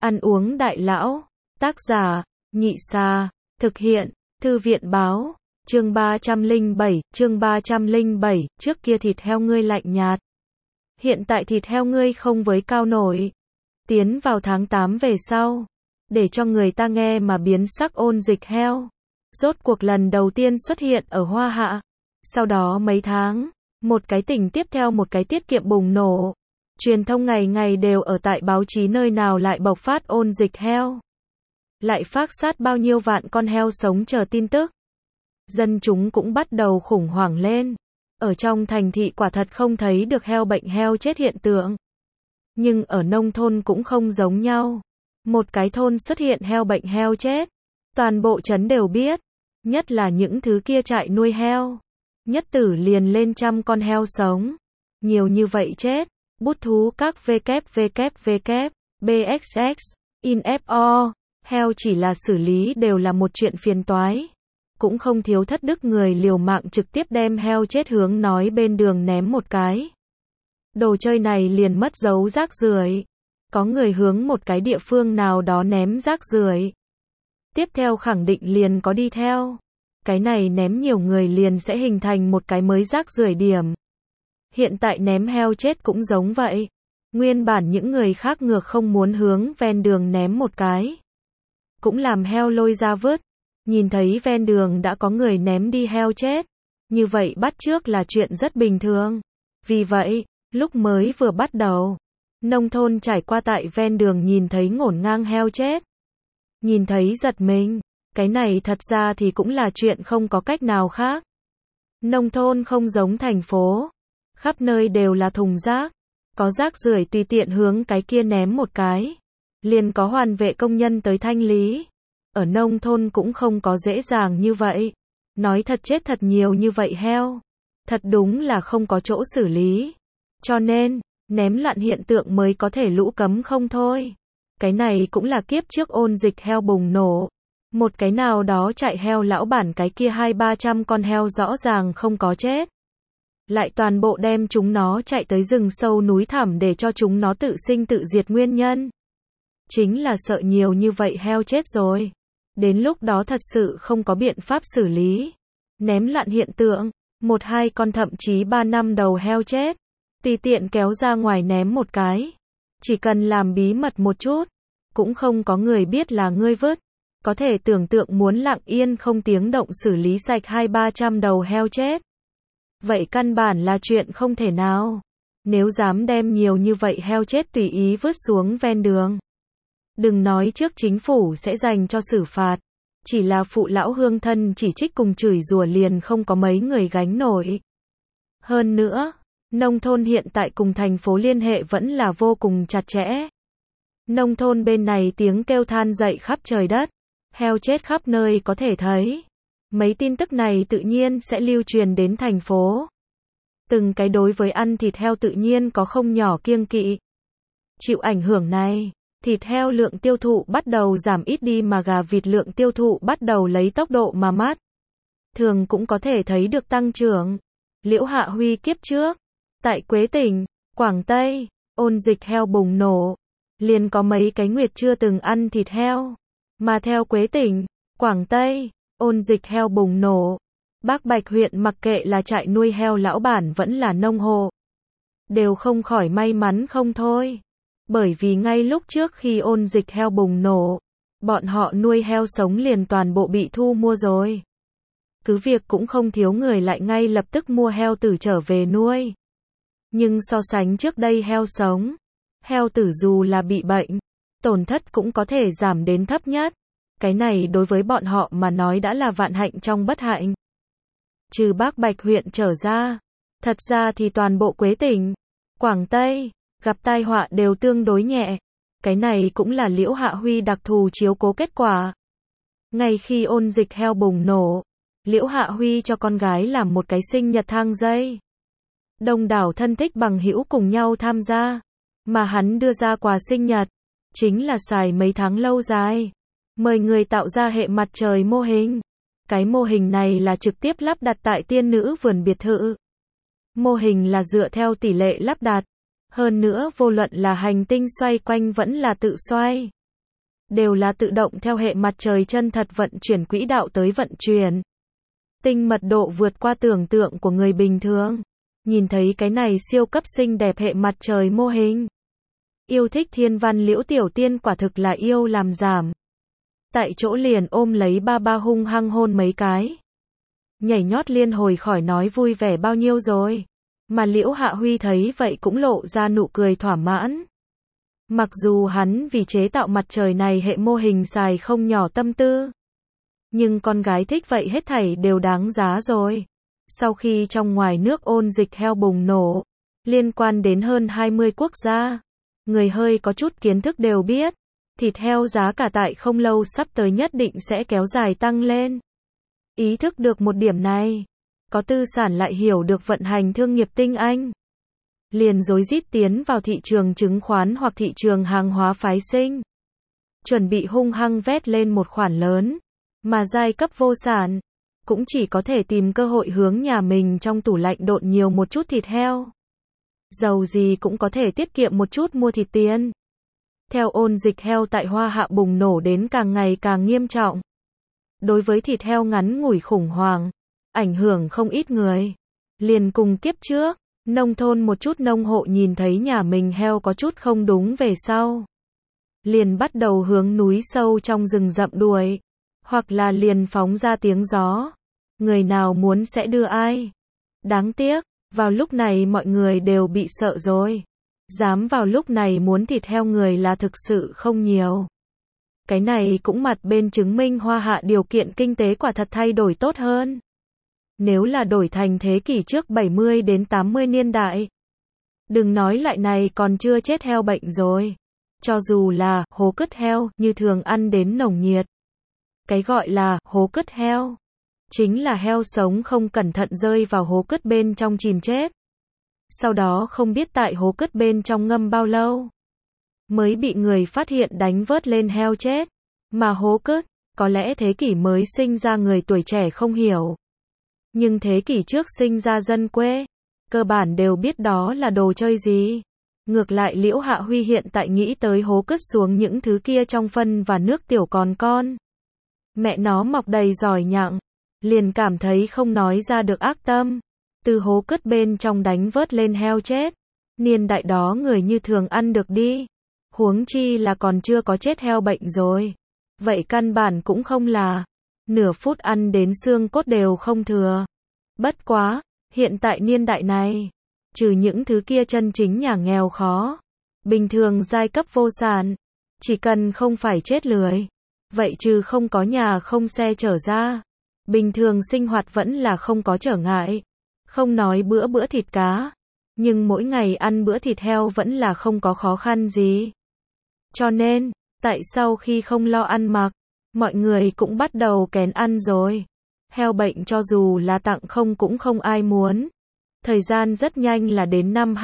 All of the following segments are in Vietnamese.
Ăn uống đại lão. Tác giả, Nhị Sa. Thực hiện, Thư viện Báo. Chương 307, trước kia thịt heo ngươi lạnh nhạt. Hiện tại thịt heo ngươi không với cao nổi. Tiến vào tháng 8 về sau. Để cho người ta nghe mà biến sắc ôn dịch heo. Rốt cuộc lần đầu tiên xuất hiện ở Hoa Hạ. Sau đó mấy tháng, một cái tỉnh tiếp theo một cái tiết kiệm bùng nổ. Truyền thông ngày ngày đều ở tại báo chí nơi nào lại bộc phát ôn dịch heo. Lại phác sát bao nhiêu vạn con heo sống chờ tin tức. Dân chúng cũng bắt đầu khủng hoảng lên. Ở trong thành thị quả thật không thấy được heo bệnh heo chết hiện tượng. Nhưng ở nông thôn cũng không giống nhau. Một cái thôn xuất hiện heo bệnh heo chết. Toàn bộ trấn đều biết. Nhất là những thứ kia trại nuôi heo. Nhất tử liền lên trăm con heo sống. Nhiều như vậy chết. Bút thú các www, bxx, info, heo chỉ là xử lý đều là một chuyện phiền toái. Cũng không thiếu thất đức người liều mạng trực tiếp đem heo chết hướng nói bên đường ném một cái. Đồ chơi này liền mất dấu rác rưởi. Có người hướng một cái địa phương nào đó ném rác rưởi. Tiếp theo khẳng định liền có đi theo. Cái này ném nhiều người liền sẽ hình thành một cái mới rác rưởi điểm. Hiện tại ném heo chết cũng giống vậy. Nguyên bản những người khác ngược không muốn hướng ven đường ném một cái. Cũng làm heo lôi ra vứt. Nhìn thấy ven đường đã có người ném đi heo chết. Như vậy bắt chước là chuyện rất bình thường. Vì vậy, lúc mới vừa bắt đầu, nông thôn trải qua tại ven đường nhìn thấy ngổn ngang heo chết. Nhìn thấy giật mình. Cái này thật ra thì cũng là chuyện không có cách nào khác. Nông thôn không giống thành phố. Khắp nơi đều là thùng rác. Có rác rưởi tùy tiện hướng cái kia ném một cái. Liền có hoàn vệ công nhân tới thanh lý. Ở nông thôn cũng không có dễ dàng như vậy. Nói thật chết thật nhiều như vậy heo. Thật đúng là không có chỗ xử lý. Cho nên, ném loạn hiện tượng mới có thể lũ cấm không thôi. Cái này cũng là kiếp trước ôn dịch heo bùng nổ. Một cái nào đó chạy heo lão bản cái kia 200-300 con heo rõ ràng không có chết. Lại toàn bộ đem chúng nó chạy tới rừng sâu núi thẳm để cho chúng nó tự sinh tự diệt nguyên nhân. Chính là sợ nhiều như vậy heo chết rồi. Đến lúc đó thật sự không có biện pháp xử lý. Ném loạn hiện tượng, 1-2 con thậm chí 3 năm đầu heo chết. Tùy tiện kéo ra ngoài ném một cái. Chỉ cần làm bí mật một chút. Cũng không có người biết là ngươi vứt. Có thể tưởng tượng muốn lặng yên không tiếng động xử lý sạch 200-300 đầu heo chết. Vậy căn bản là chuyện không thể nào. Nếu dám đem nhiều như vậy heo chết tùy ý vứt xuống ven đường. Đừng nói trước chính phủ sẽ dành cho xử phạt. Chỉ là phụ lão hương thân chỉ trích cùng chửi rủa liền không có mấy người gánh nổi. Hơn nữa, nông thôn hiện tại cùng thành phố liên hệ vẫn là vô cùng chặt chẽ. Nông thôn bên này tiếng kêu than dậy khắp trời đất. Heo chết khắp nơi có thể thấy. Mấy tin tức này tự nhiên sẽ lưu truyền đến thành phố. Từng cái đối với ăn thịt heo tự nhiên có không nhỏ kiêng kỵ. Chịu ảnh hưởng này, thịt heo lượng tiêu thụ bắt đầu giảm ít đi mà gà vịt lượng tiêu thụ bắt đầu lấy tốc độ mà mắt thường cũng có thể thấy được tăng trưởng. Liễu Hạ Huy kiếp trước, tại Quế Tỉnh, Quảng Tây, ôn dịch heo bùng nổ. Liền có mấy cái nguyệt chưa từng ăn thịt heo. Mà theo Quế Tỉnh, Quảng Tây, ôn dịch heo bùng nổ. Bác Bạch huyện mặc kệ là trại nuôi heo lão bản vẫn là nông hộ. Đều không khỏi may mắn không thôi. Bởi vì ngay lúc trước khi ôn dịch heo bùng nổ, bọn họ nuôi heo sống liền toàn bộ bị thu mua rồi. Cứ việc cũng không thiếu người lại ngay lập tức mua heo tử trở về nuôi. Nhưng so sánh trước đây heo sống, heo tử dù là bị bệnh, tổn thất cũng có thể giảm đến thấp nhất. Cái này đối với bọn họ mà nói đã là vạn hạnh trong bất hạnh. Trừ Bác Bạch huyện trở ra, thật ra thì toàn bộ Quế Tỉnh, Quảng Tây, gặp tai họa đều tương đối nhẹ. Cái này cũng là Liễu Hạ Huy đặc thù chiếu cố kết quả. Ngay khi ôn dịch heo bùng nổ, Liễu Hạ Huy cho con gái làm một cái sinh nhật thang dây. Đông đảo thân thích bằng hữu cùng nhau tham gia. Mà hắn đưa ra quà sinh nhật, chính là xài mấy tháng lâu dài. Mời người tạo ra hệ mặt trời mô hình. Cái mô hình này là trực tiếp lắp đặt tại tiên nữ vườn biệt thự. Mô hình là dựa theo tỷ lệ lắp đặt. Hơn nữa vô luận là hành tinh xoay quanh vẫn là tự xoay. đều là tự động theo hệ mặt trời chân thật vận chuyển quỹ đạo tới vận chuyển. Tinh mật độ vượt qua tưởng tượng của người bình thường. Nhìn thấy cái này siêu cấp xinh đẹp hệ mặt trời mô hình. Yêu thích thiên văn Liễu Tiểu Tiên quả thực là yêu làm giảm. Tại chỗ liền ôm lấy ba ba hung hăng hôn mấy cái. Nhảy nhót liên hồi khỏi nói vui vẻ bao nhiêu rồi. Mà Liễu Hạ Huy thấy vậy cũng lộ ra nụ cười thỏa mãn. Mặc dù hắn vì chế tạo mặt trời này hệ mô hình xài không nhỏ tâm tư. Nhưng con gái thích vậy hết thảy đều đáng giá rồi. Sau khi trong ngoài nước ôn dịch heo bùng nổ, liên quan đến hơn 20 quốc gia, người hơi có chút kiến thức đều biết, thịt heo giá cả tại không lâu sắp tới nhất định sẽ kéo dài tăng lên. Ý thức được một điểm này, có tư sản lại hiểu được vận hành thương nghiệp tinh anh, liền rối rít tiến vào thị trường chứng khoán hoặc thị trường hàng hóa phái sinh, chuẩn bị hung hăng vét lên một khoản lớn, mà giai cấp vô sản cũng chỉ có thể tìm cơ hội hướng nhà mình trong tủ lạnh độn nhiều một chút thịt heo. Dầu gì cũng có thể tiết kiệm một chút mua thịt tiền. Theo ôn dịch heo tại Hoa Hạ bùng nổ đến càng ngày càng nghiêm trọng. Đối với thịt heo ngắn ngủi khủng hoảng, ảnh hưởng không ít người. Liền cùng kiếp trước, nông thôn một chút nông hộ nhìn thấy nhà mình heo có chút không đúng về sau. Liền bắt đầu hướng núi sâu trong rừng rậm đuổi. Hoặc là liền phóng ra tiếng gió. Người nào muốn sẽ đưa ai. Đáng tiếc, vào lúc này mọi người đều bị sợ rồi. Dám vào lúc này muốn thịt heo người là thực sự không nhiều. Cái này cũng mặt bên chứng minh Hoa Hạ điều kiện kinh tế quả thật thay đổi tốt hơn. Nếu là đổi thành thế kỷ trước 70 đến 80 niên đại. Đừng nói lại này còn chưa chết heo bệnh rồi. Cho dù là hố cứt heo như thường ăn đến nồng nhiệt. Cái gọi là hố cứt heo chính là heo sống không cẩn thận rơi vào hố cứt bên trong chìm chết. Sau đó không biết tại hố cứt bên trong ngâm bao lâu mới bị người phát hiện đánh vớt lên heo chết. Mà hố cứt, có lẽ thế kỷ mới sinh ra người tuổi trẻ không hiểu. Nhưng thế kỷ trước sinh ra dân quê, cơ bản đều biết đó là đồ chơi gì. Ngược lại Liễu Hạ Huy hiện tại nghĩ tới hố cứt xuống những thứ kia trong phân và nước tiểu còn con. Mẹ nó mọc đầy giỏi nhặng, liền cảm thấy không nói ra được ác tâm. Từ hố cứt bên trong đánh vớt lên heo chết. Niên đại đó người như thường ăn được đi. Huống chi là còn chưa có chết heo bệnh rồi. Vậy căn bản cũng không là. Nửa phút ăn đến xương cốt đều không thừa. Bất quá, hiện tại niên đại này, trừ những thứ kia chân chính nhà nghèo khó, bình thường giai cấp vô sản, chỉ cần không phải chết lười. Vậy trừ không có nhà không xe chở ra, bình thường sinh hoạt vẫn là không có trở ngại. Không nói bữa bữa thịt cá, nhưng mỗi ngày ăn bữa thịt heo vẫn là không có khó khăn gì. Cho nên, tại sau khi không lo ăn mặc, mọi người cũng bắt đầu kén ăn rồi. Heo bệnh cho dù là tặng không cũng không ai muốn. Thời gian rất nhanh là đến năm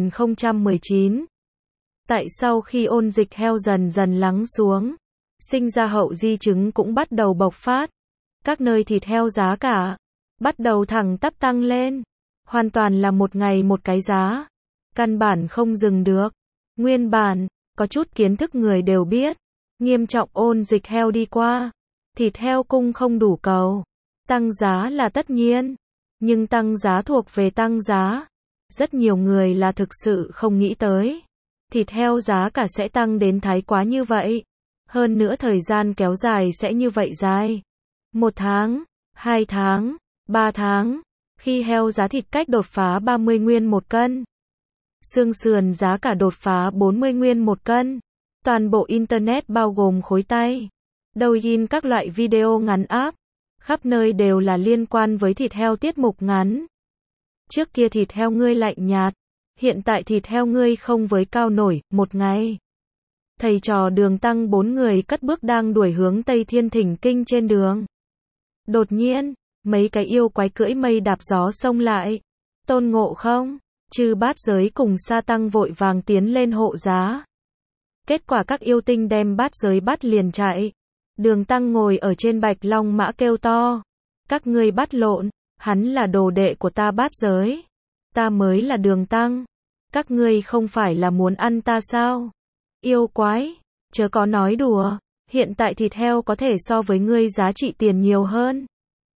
2019. Tại sau khi ôn dịch heo dần dần lắng xuống, sinh ra hậu di chứng cũng bắt đầu bộc phát. Các nơi thịt heo giá cả bắt đầu thẳng tắp tăng lên. Hoàn toàn là một ngày một cái giá. Căn bản không dừng được. Nguyên bản, có chút kiến thức người đều biết. Nghiêm trọng ôn dịch heo đi qua. Thịt heo cung không đủ cầu. Tăng giá là tất nhiên. Nhưng tăng giá thuộc về tăng giá. Rất nhiều người là thực sự không nghĩ tới. Thịt heo giá cả sẽ tăng đến thái quá như vậy. Hơn nữa thời gian kéo dài sẽ như vậy dài. 1 tháng, 2 tháng, 3 tháng. Khi heo giá thịt cách đột phá 30 nguyên một cân. Xương sườn giá cả đột phá 40 nguyên một cân. Toàn bộ Internet bao gồm khối tay, Douyin các loại video ngắn app. Khắp nơi đều là liên quan với thịt heo tiết mục ngắn. Trước kia thịt heo ngươi lạnh nhạt. Hiện tại thịt heo ngươi không với cao nổi, một ngày. Thầy trò Đường Tăng 4 người cất bước đang đuổi hướng Tây Thiên Thỉnh Kinh trên đường. Đột nhiên, mấy cái yêu quái cưỡi mây đạp gió xông lại. Tôn Ngộ Không, Chư Bát Giới cùng Sa Tăng vội vàng tiến lên hộ giá. Kết quả các yêu tinh đem Bát Giới bắt liền chạy. Đường Tăng ngồi ở trên Bạch Long mã kêu to. Các ngươi bắt lộn, hắn là đồ đệ của ta Bát Giới. Ta mới là Đường Tăng. Các ngươi không phải là muốn ăn ta sao? Yêu quái, chớ có nói đùa. Hiện tại thịt heo có thể so với ngươi giá trị tiền nhiều hơn.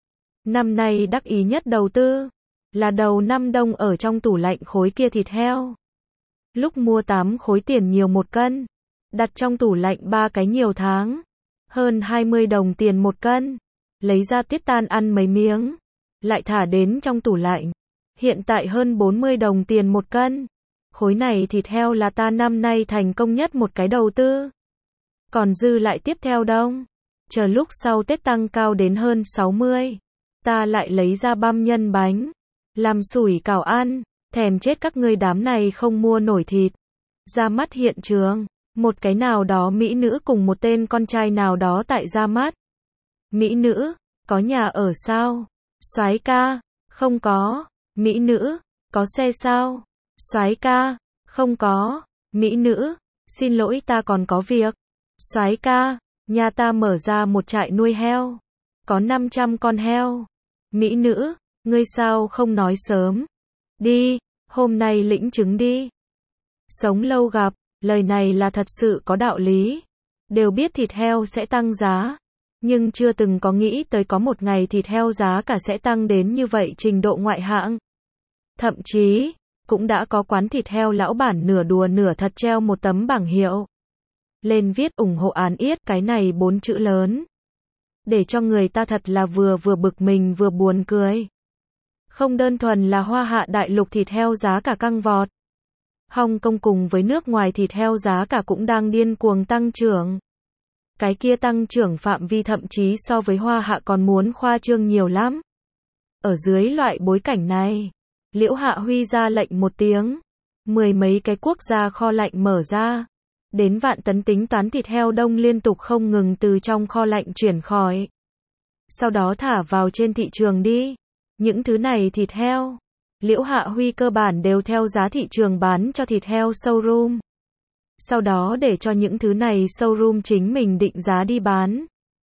Năm nay đắc ý nhất đầu tư là đầu năm đông ở trong tủ lạnh khối kia thịt heo. Lúc mua 8 khối tiền nhiều 1 cân, đặt trong tủ lạnh 3 cái nhiều tháng, hơn 20 đồng tiền 1 cân, lấy ra tiết tan ăn mấy miếng, lại thả đến trong tủ lạnh. Hiện tại hơn 40 đồng tiền 1 cân. Khối này thịt heo là ta năm nay thành công nhất một cái đầu tư. Còn dư lại tiếp theo đông, chờ lúc sau Tết tăng cao đến hơn 60, ta lại lấy ra băm nhân bánh, làm sủi cảo ăn, thèm chết các ngươi đám này không mua nổi thịt. Ra mắt hiện trường, một cái nào đó mỹ nữ cùng một tên con trai nào đó tại ra mắt. Mỹ nữ, có nhà ở sao? Soái ca, không có. Mỹ nữ, có xe sao? Soái ca, không có. Mỹ nữ, xin lỗi ta còn có việc. Soái ca, nhà ta mở ra một trại nuôi heo, có 500 con heo. Mỹ nữ, ngươi sao không nói sớm? Đi, hôm nay lĩnh chứng đi. Sống lâu gặp, lời này là thật sự có đạo lý. Đều biết thịt heo sẽ tăng giá, nhưng chưa từng có nghĩ tới có một ngày thịt heo giá cả sẽ tăng đến như vậy trình độ ngoại hạng. Thậm chí, cũng đã có quán thịt heo lão bản nửa đùa nửa thật treo một tấm bảng hiệu lên viết ủng hộ Án Yết, cái này 4 chữ lớn, để cho người ta thật là vừa bực mình vừa buồn cười. Không đơn thuần là Hoa Hạ đại lục thịt heo giá cả căng vọt, Hong Kong cùng với nước ngoài thịt heo giá cả cũng đang điên cuồng tăng trưởng. Cái kia tăng trưởng phạm vi thậm chí so với Hoa Hạ còn muốn khoa trương nhiều lắm. Ở dưới loại bối cảnh này, Liễu Hạ Huy ra lệnh một tiếng, 10 mấy cái quốc gia kho lạnh mở ra, đến vạn tấn tính toán thịt heo đông liên tục không ngừng từ trong kho lạnh chuyển khỏi. Sau đó thả vào trên thị trường đi. Những thứ này thịt heo, Liễu Hạ Huy cơ bản đều theo giá thị trường bán cho thịt heo showroom. Sau đó để cho những thứ này showroom chính mình định giá đi bán.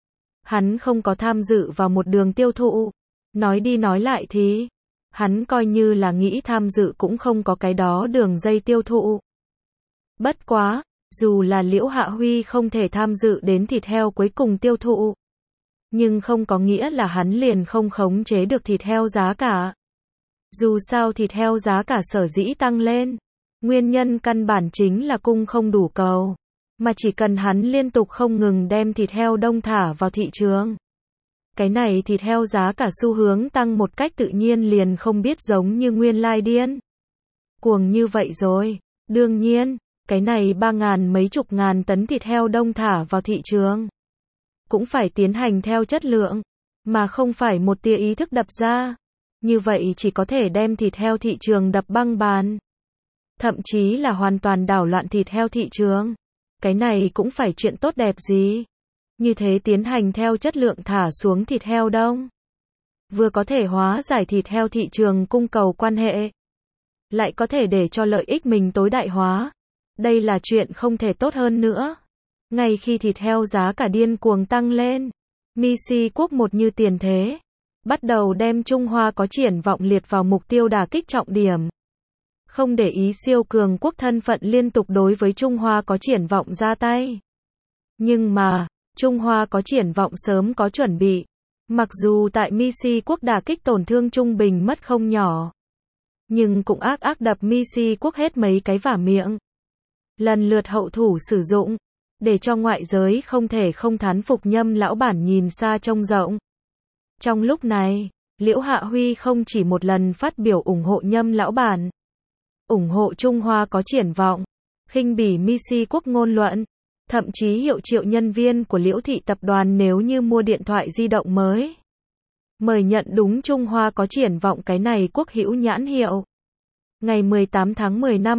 Hắn không có tham dự vào một đường tiêu thụ. Nói đi nói lại thì, hắn coi như là nghĩ tham dự cũng không có cái đó đường dây tiêu thụ. Bất quá, dù là Liễu Hạ Huy không thể tham dự đến thịt heo cuối cùng tiêu thụ, nhưng không có nghĩa là hắn liền không khống chế được thịt heo giá cả. Dù sao thịt heo giá cả sở dĩ tăng lên, nguyên nhân căn bản chính là cung không đủ cầu, mà chỉ cần hắn liên tục không ngừng đem thịt heo đông thả vào thị trường, cái này thịt heo giá cả xu hướng tăng một cách tự nhiên liền không biết giống như nguyên lai điên cuồng như vậy rồi. Đương nhiên, cái này 3.000 mấy chục ngàn tấn thịt heo đông thả vào thị trường, cũng phải tiến hành theo chất lượng, mà không phải một tia ý thức đập ra. Như vậy chỉ có thể đem thịt heo thị trường đập băng bàn. Thậm chí là hoàn toàn đảo loạn thịt heo thị trường. Cái này cũng phải chuyện tốt đẹp gì. Như thế tiến hành theo chất lượng thả xuống thịt heo đông, vừa có thể hóa giải thịt heo thị trường cung cầu quan hệ, lại có thể để cho lợi ích mình tối đại hóa. Đây là chuyện không thể tốt hơn nữa. Ngay khi thịt heo giá cả điên cuồng tăng lên, Misi Quốc một như tiền thế, bắt đầu đem Trung Hoa có triển vọng liệt vào mục tiêu đả kích trọng điểm. Không để ý siêu cường quốc thân phận liên tục đối với Trung Hoa có triển vọng ra tay. Nhưng mà, Trung Hoa có triển vọng sớm có chuẩn bị. Mặc dù tại Misi Quốc đả kích tổn thương trung bình mất không nhỏ, nhưng cũng ác đập Misi Quốc hết mấy cái vả miệng. Lần lượt hậu thủ sử dụng, để cho ngoại giới không thể không thán phục Nhâm lão bản nhìn xa trông rộng. Trong lúc này, Liễu Hạ Huy không chỉ một lần phát biểu ủng hộ Nhâm lão bản, ủng hộ Trung Hoa có triển vọng, khinh bỉ Misi Quốc ngôn luận, thậm chí hiệu triệu nhân viên của Liễu thị tập đoàn nếu như mua điện thoại di động mới, mời nhận đúng Trung Hoa có triển vọng cái này quốc hữu nhãn hiệu. Ngày 18 tháng 10 năm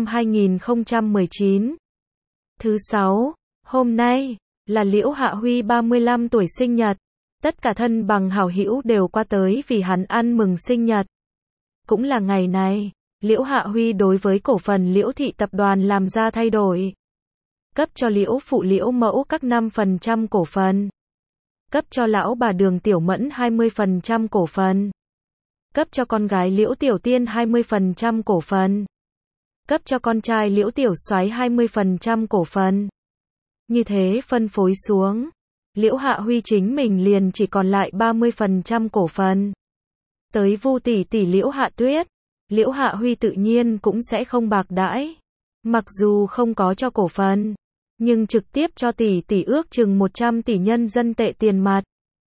2019, thứ 6, hôm nay, là Liễu Hạ Huy 35 tuổi sinh nhật. Tất cả thân bằng hảo hữu đều qua tới vì hắn ăn mừng sinh nhật. Cũng là ngày này, Liễu Hạ Huy đối với cổ phần Liễu thị tập đoàn làm ra thay đổi. Cấp cho Liễu phụ Liễu mẫu các 5% cổ phần. Cấp cho lão bà Đường Tiểu Mẫn 20% cổ phần. Cấp cho con gái Liễu Tiểu Tiên 20% cổ phần. Cấp cho con trai Liễu Tiểu Soái 20% cổ phần. Như thế phân phối xuống, Liễu Hạ Huy chính mình liền chỉ còn lại 30% cổ phần. Tới Vu tỷ tỷ Liễu Hạ Tuyết, Liễu Hạ Huy tự nhiên cũng sẽ không bạc đãi. Mặc dù không có cho cổ phần, nhưng trực tiếp cho tỷ tỷ ước chừng 100 tỷ nhân dân tệ tiền mặt.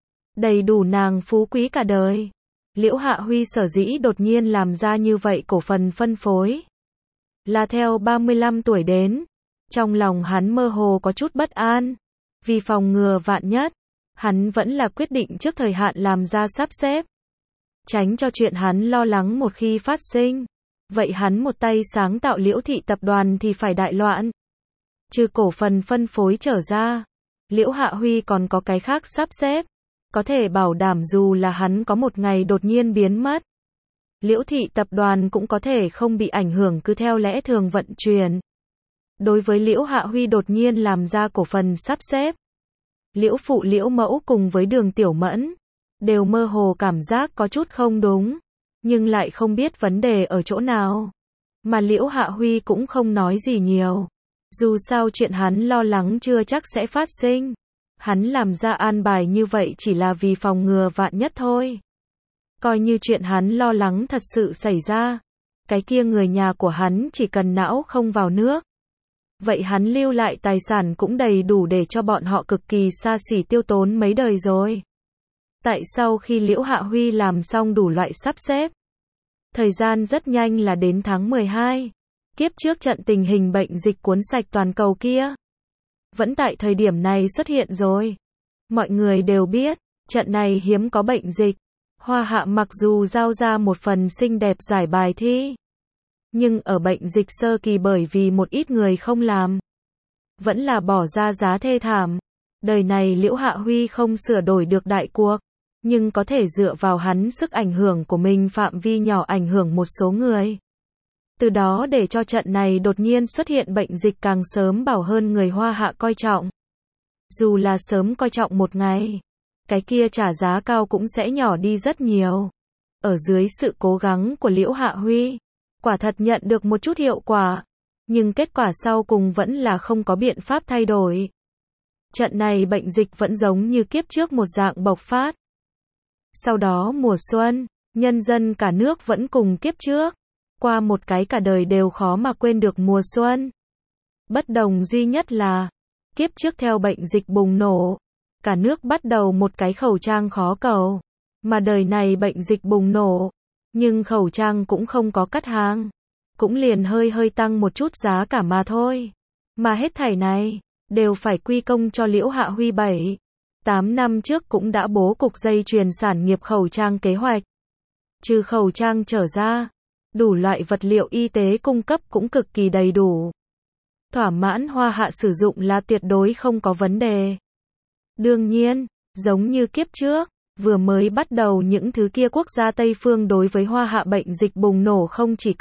Đầy đủ nàng phú quý cả đời. Liễu Hạ Huy sở dĩ đột nhiên làm ra như vậy cổ phần phân phối, là theo 35 tuổi đến, trong lòng hắn mơ hồ có chút bất an. Vì phòng ngừa vạn nhất, hắn vẫn là quyết định trước thời hạn làm ra sắp xếp. Tránh cho chuyện hắn lo lắng một khi phát sinh. Vậy hắn một tay sáng tạo Liễu thị tập đoàn thì phải đại loạn. Trừ cổ phần phân phối trở ra, Liễu Hạ Huy còn có cái khác sắp xếp. Có thể bảo đảm dù là hắn có một ngày đột nhiên biến mất, Liễu thị tập đoàn cũng có thể không bị ảnh hưởng cứ theo lẽ thường vận chuyển. Đối với Liễu Hạ Huy đột nhiên làm ra cổ phần sắp xếp, Liễu phụ Liễu mẫu cùng với Đường Tiểu Mẫn đều mơ hồ cảm giác có chút không đúng, nhưng lại không biết vấn đề ở chỗ nào. Mà Liễu Hạ Huy cũng không nói gì nhiều. Dù sao chuyện hắn lo lắng chưa chắc sẽ phát sinh. Hắn làm ra an bài như vậy chỉ là vì phòng ngừa vạn nhất thôi. Coi như chuyện hắn lo lắng thật sự xảy ra, cái kia người nhà của hắn chỉ cần não không vào nước. Vậy hắn lưu lại tài sản cũng đầy đủ để cho bọn họ cực kỳ xa xỉ tiêu tốn mấy đời rồi. Tại sau khi Liễu Hạ Huy làm xong đủ loại sắp xếp, thời gian rất nhanh là đến tháng 12. Kiếp trước trận tình hình bệnh dịch cuốn sạch toàn cầu kia vẫn tại thời điểm này xuất hiện rồi. Mọi người đều biết, trận này hiếm có bệnh dịch. Hoa Hạ mặc dù giao ra một phần xinh đẹp giải bài thi, nhưng ở bệnh dịch sơ kỳ bởi vì một ít người không làm, vẫn là bỏ ra giá thê thảm. Đời này Liễu Hạ Huy không sửa đổi được đại cuộc, nhưng có thể dựa vào hắn sức ảnh hưởng của mình phạm vi nhỏ ảnh hưởng một số người. Từ đó để cho trận này đột nhiên xuất hiện bệnh dịch càng sớm bảo hơn người Hoa Hạ coi trọng. Dù là sớm coi trọng một ngày, cái kia trả giá cao cũng sẽ nhỏ đi rất nhiều. Ở dưới sự cố gắng của Liễu Hạ Huy, quả thật nhận được một chút hiệu quả, nhưng kết quả sau cùng vẫn là không có biện pháp thay đổi. Trận này bệnh dịch vẫn giống như kiếp trước một dạng bộc phát. Sau đó mùa xuân, nhân dân cả nước vẫn cùng kiếp trước, qua một cái cả đời đều khó mà quên được mùa xuân. Bất đồng duy nhất là, kiếp trước theo bệnh dịch bùng nổ, cả nước bắt đầu một cái khẩu trang khó cầu, mà đời này bệnh dịch bùng nổ, nhưng khẩu trang cũng không có cắt hàng, cũng liền hơi tăng một chút giá cả mà thôi. Mà hết thảy này, đều phải quy công cho Liễu Hạ Huy 7-8 năm trước cũng đã bố cục dây chuyền sản nghiệp khẩu trang kế hoạch. Trừ khẩu trang trở ra, đủ loại vật liệu y tế cung cấp cũng cực kỳ đầy đủ. Thỏa mãn Hoa Hạ sử dụng là tuyệt đối không có vấn đề. Đương nhiên, giống như kiếp trước, vừa mới bắt đầu những thứ kia quốc gia Tây phương đối với Hoa Hạ bệnh dịch bùng nổ không chỉ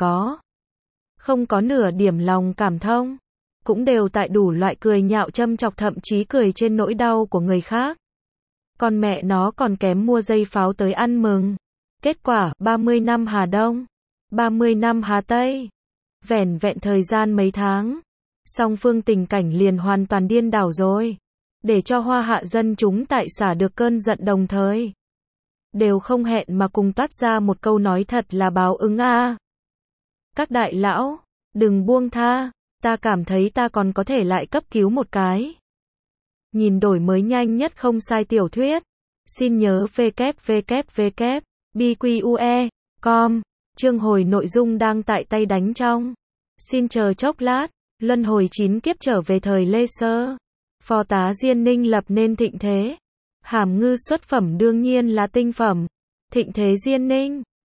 không có nửa điểm lòng cảm thông, cũng đều tại đủ loại cười nhạo châm chọc thậm chí cười trên nỗi đau của người khác. Còn mẹ nó còn kém mua dây pháo tới ăn mừng. Kết quả, 30 năm Hà Đông, 30 năm Hà Tây. Vẻn vẹn thời gian mấy tháng, song phương tình cảnh liền hoàn toàn điên đảo rồi. Để cho Hoa Hạ dân chúng tại xả được cơn giận đồng thời, đều không hẹn mà cùng toát ra một câu nói thật là báo ứng a. Các đại lão, đừng buông tha, ta cảm thấy ta còn có thể lại cấp cứu một cái. Nhìn đổi mới nhanh nhất không sai tiểu thuyết. Xin nhớ www.bque.com. Chương hồi nội dung đang tại tay đánh trong. Xin chờ chốc lát. Luân hồi 9 kiếp trở về thời Lê Sơ. Phò tá Diên Ninh lập nên thịnh thế. Hàm ngư xuất phẩm đương nhiên là tinh phẩm. Thịnh thế Diên Ninh.